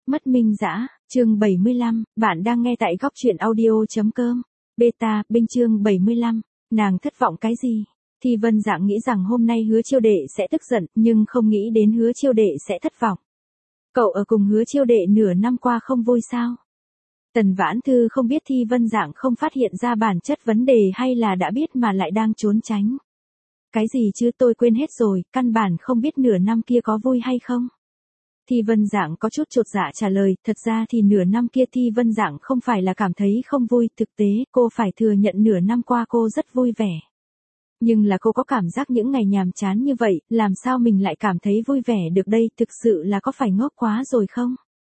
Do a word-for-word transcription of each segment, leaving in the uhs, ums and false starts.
Mất Minh Dã, chương bảy mươi lăm, bạn đang nghe tại góc truyện audio.com. Beta, bên chương bảy mươi lăm, nàng thất vọng cái gì? Thi Vân Dạng nghĩ rằng hôm nay Hứa Chiêu Đệ sẽ tức giận, nhưng không nghĩ đến Hứa Chiêu Đệ sẽ thất vọng. Cậu ở cùng Hứa Chiêu Đệ nửa năm qua không vui sao? Tần Vãn Thư không biết Thi Vân Dạng không phát hiện ra bản chất vấn đề hay là đã biết mà lại đang trốn tránh. Cái gì chứ, tôi quên hết rồi, căn bản không biết nửa năm kia có vui hay không. Thi Vân Dạng có chút chột dạ trả lời, thật ra thì nửa năm kia Thi Vân Dạng không phải là cảm thấy không vui, thực tế cô phải thừa nhận nửa năm qua cô rất vui vẻ. Nhưng là cô có cảm giác những ngày nhàm chán như vậy, làm sao mình lại cảm thấy vui vẻ được đây, thực sự là có phải ngốc quá rồi không?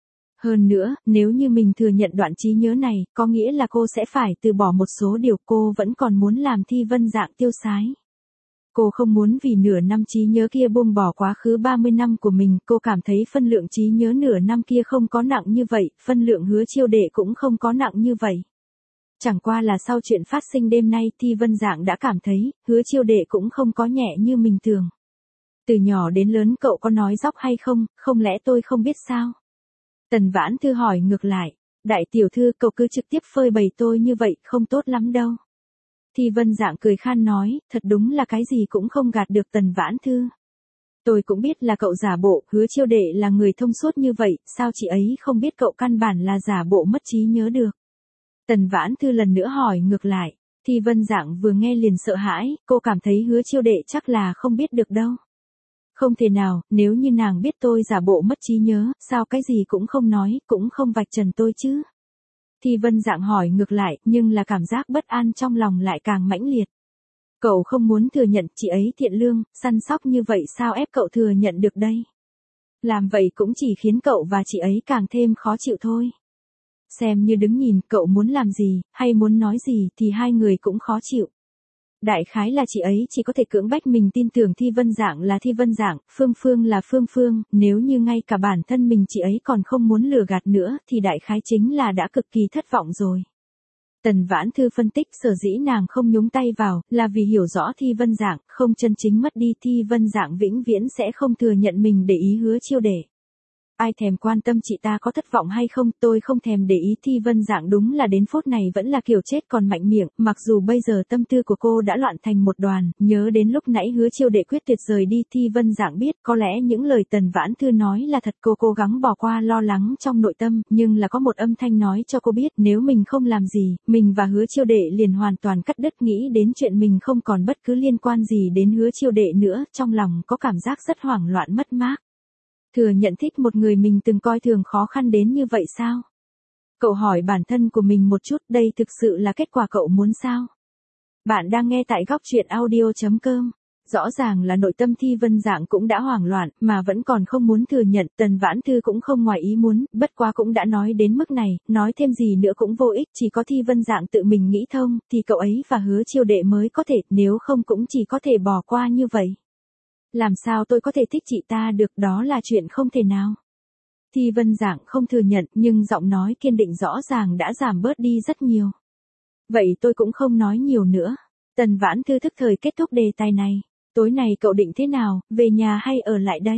Hơn nữa, nếu như mình thừa nhận đoạn trí nhớ này, có nghĩa là cô sẽ phải từ bỏ một số điều, cô vẫn còn muốn làm Thi Vân Dạng tiêu sái. Cô không muốn vì nửa năm trí nhớ kia buông bỏ quá khứ ba mươi năm của mình, cô cảm thấy phân lượng trí nhớ nửa năm kia không có nặng như vậy, phân lượng Hứa Chiêu Đệ cũng không có nặng như vậy. Chẳng qua là sau chuyện phát sinh đêm nay, Thi Vân Dạng đã cảm thấy, Hứa Chiêu Đệ cũng không có nhẹ như mình tưởng. Từ nhỏ đến lớn cậu có nói dóc hay không, không lẽ tôi không biết sao? Tần Vãn Thư hỏi ngược lại, đại tiểu thư cậu cứ trực tiếp phơi bày tôi như vậy, không tốt lắm đâu. Thi Vân Dạng cười khan nói, thật đúng là cái gì cũng không gạt được Tần Vãn Thư. Tôi cũng biết là cậu giả bộ, Hứa Chiêu Đệ là người thông suốt như vậy, sao chị ấy không biết cậu căn bản là giả bộ mất trí nhớ được. Tần Vãn Thư lần nữa hỏi ngược lại, Thi Vân Dạng vừa nghe liền sợ hãi, cô cảm thấy Hứa Chiêu Đệ chắc là không biết được đâu. Không thể nào, nếu như nàng biết tôi giả bộ mất trí nhớ, sao cái gì cũng không nói, cũng không vạch trần tôi chứ. Thi Vân Dạng hỏi ngược lại, nhưng là cảm giác bất an trong lòng lại càng mãnh liệt. Cậu không muốn thừa nhận chị ấy thiện lương, săn sóc như vậy sao ép cậu thừa nhận được đây? Làm vậy cũng chỉ khiến cậu và chị ấy càng thêm khó chịu thôi. Xem như đứng nhìn, cậu muốn làm gì, hay muốn nói gì thì hai người cũng khó chịu. Đại khái là chị ấy chỉ có thể cưỡng bách mình tin tưởng Thi Vân Dạng là Thi Vân Dạng, Phương Phương là Phương Phương, nếu như ngay cả bản thân mình chị ấy còn không muốn lừa gạt nữa thì đại khái chính là đã cực kỳ thất vọng rồi. Tần Vãn Thư phân tích sở dĩ nàng không nhúng tay vào, là vì hiểu rõ Thi Vân Dạng, không chân chính mất đi Thi Vân Dạng vĩnh viễn sẽ không thừa nhận mình để ý Hứa Chiêu Đệ. Ai thèm quan tâm chị ta có thất vọng hay không, tôi không thèm để ý. Thi Vân Dạng đúng là đến phút này vẫn là kiểu chết còn mạnh miệng, mặc dù bây giờ tâm tư của cô đã loạn thành một đoàn, nhớ đến lúc nãy Hứa Chiêu Đệ quyết tuyệt rời đi, Thi Vân Dạng biết có lẽ những lời Tần Vãn Thư nói là thật, cô cố gắng bỏ qua lo lắng trong nội tâm, nhưng là có một âm thanh nói cho cô biết nếu mình không làm gì, mình và Hứa Chiêu Đệ liền hoàn toàn cắt đứt, nghĩ đến chuyện mình không còn bất cứ liên quan gì đến Hứa Chiêu Đệ nữa, trong lòng có cảm giác rất hoảng loạn mất mát. Thừa nhận thích một người mình từng coi thường khó khăn đến như vậy sao? Cậu hỏi bản thân của mình một chút, đây thực sự là kết quả cậu muốn sao? Bạn đang nghe tại góc truyện audio.com. Rõ ràng là nội tâm Thi Vân Dạng cũng đã hoảng loạn, mà vẫn còn không muốn thừa nhận, Tần Vãn Thư cũng không ngoài ý muốn, bất quá cũng đã nói đến mức này, nói thêm gì nữa cũng vô ích, chỉ có Thi Vân Dạng tự mình nghĩ thông, thì cậu ấy và Hứa Chiêu Đệ mới có thể, nếu không cũng chỉ có thể bỏ qua như vậy. Làm sao tôi có thể thích chị ta được, đó là chuyện không thể nào. Thi Vân Dạng không thừa nhận, nhưng giọng nói kiên định rõ ràng đã giảm bớt đi rất nhiều. Vậy tôi cũng không nói nhiều nữa. Tần Vãn Thư thức thời kết thúc đề tài này. Tối nay cậu định thế nào, về nhà hay ở lại đây?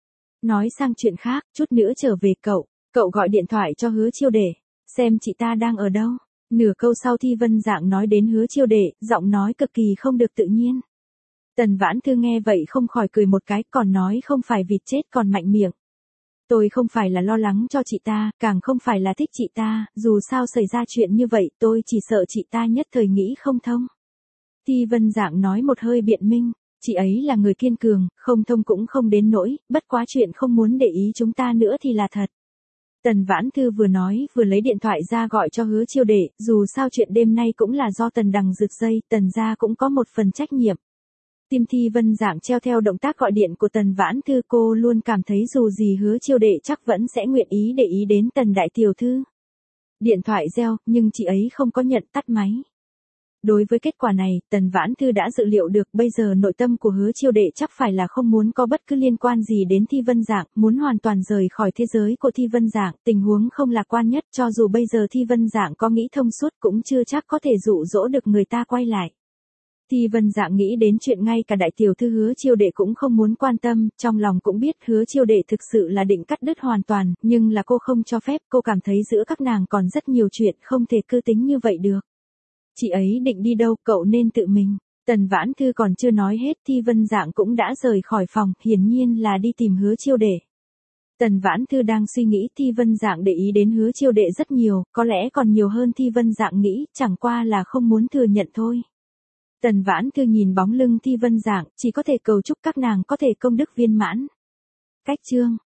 Nói sang chuyện khác, chút nữa trở về cậu. Cậu gọi điện thoại cho Hứa Chiêu Đệ, xem chị ta đang ở đâu. Nửa câu sau Thi Vân Dạng nói đến Hứa Chiêu Đệ, giọng nói cực kỳ không được tự nhiên. Tần Vãn Thư nghe vậy không khỏi cười một cái, còn nói không phải vịt chết còn mạnh miệng. Tôi không phải là lo lắng cho chị ta, càng không phải là thích chị ta, dù sao xảy ra chuyện như vậy, tôi chỉ sợ chị ta nhất thời nghĩ không thông. Thi Vân Dạng nói một hơi biện minh, chị ấy là người kiên cường, không thông cũng không đến nỗi, bất quá chuyện không muốn để ý chúng ta nữa thì là thật. Tần Vãn Thư vừa nói vừa lấy điện thoại ra gọi cho Hứa Chiêu Đệ, dù sao chuyện đêm nay cũng là do Tần Đằng rực dây, Tần gia cũng có một phần trách nhiệm. Tim Thi Vân Dạng treo theo động tác gọi điện của Tần Vãn Thư, cô luôn cảm thấy dù gì Hứa Chiêu Đệ chắc vẫn sẽ nguyện ý để ý đến Tần đại tiểu thư. Điện thoại reo, nhưng chị ấy không có nhận, tắt máy. Đối với kết quả này, Tần Vãn Thư đã dự liệu được, bây giờ nội tâm của Hứa Chiêu Đệ chắc phải là không muốn có bất cứ liên quan gì đến Thi Vân Dạng, muốn hoàn toàn rời khỏi thế giới của Thi Vân Dạng, tình huống không lạc quan nhất, cho dù bây giờ Thi Vân Dạng có nghĩ thông suốt cũng chưa chắc có thể dụ dỗ được người ta quay lại. Thi Vân Dạng nghĩ đến chuyện ngay cả đại tiểu thư Hứa Chiêu Đệ cũng không muốn quan tâm, trong lòng cũng biết Hứa Chiêu Đệ thực sự là định cắt đứt hoàn toàn, nhưng là cô không cho phép, cô cảm thấy giữa các nàng còn rất nhiều chuyện không thể cứ tính như vậy được. Chị ấy định đi đâu, cậu nên tự mình. Tần Vãn Thư còn chưa nói hết, Thi Vân Dạng cũng đã rời khỏi phòng, hiển nhiên là đi tìm Hứa Chiêu Đệ. Tần Vãn Thư đang suy nghĩ Thi Vân Dạng để ý đến Hứa Chiêu Đệ rất nhiều, có lẽ còn nhiều hơn Thi Vân Dạng nghĩ, chẳng qua là không muốn thừa nhận thôi. Tần Vãn Thư nhìn bóng lưng Thi Vân Dạng, chỉ có thể cầu chúc các nàng có thể công đức viên mãn. Cách chương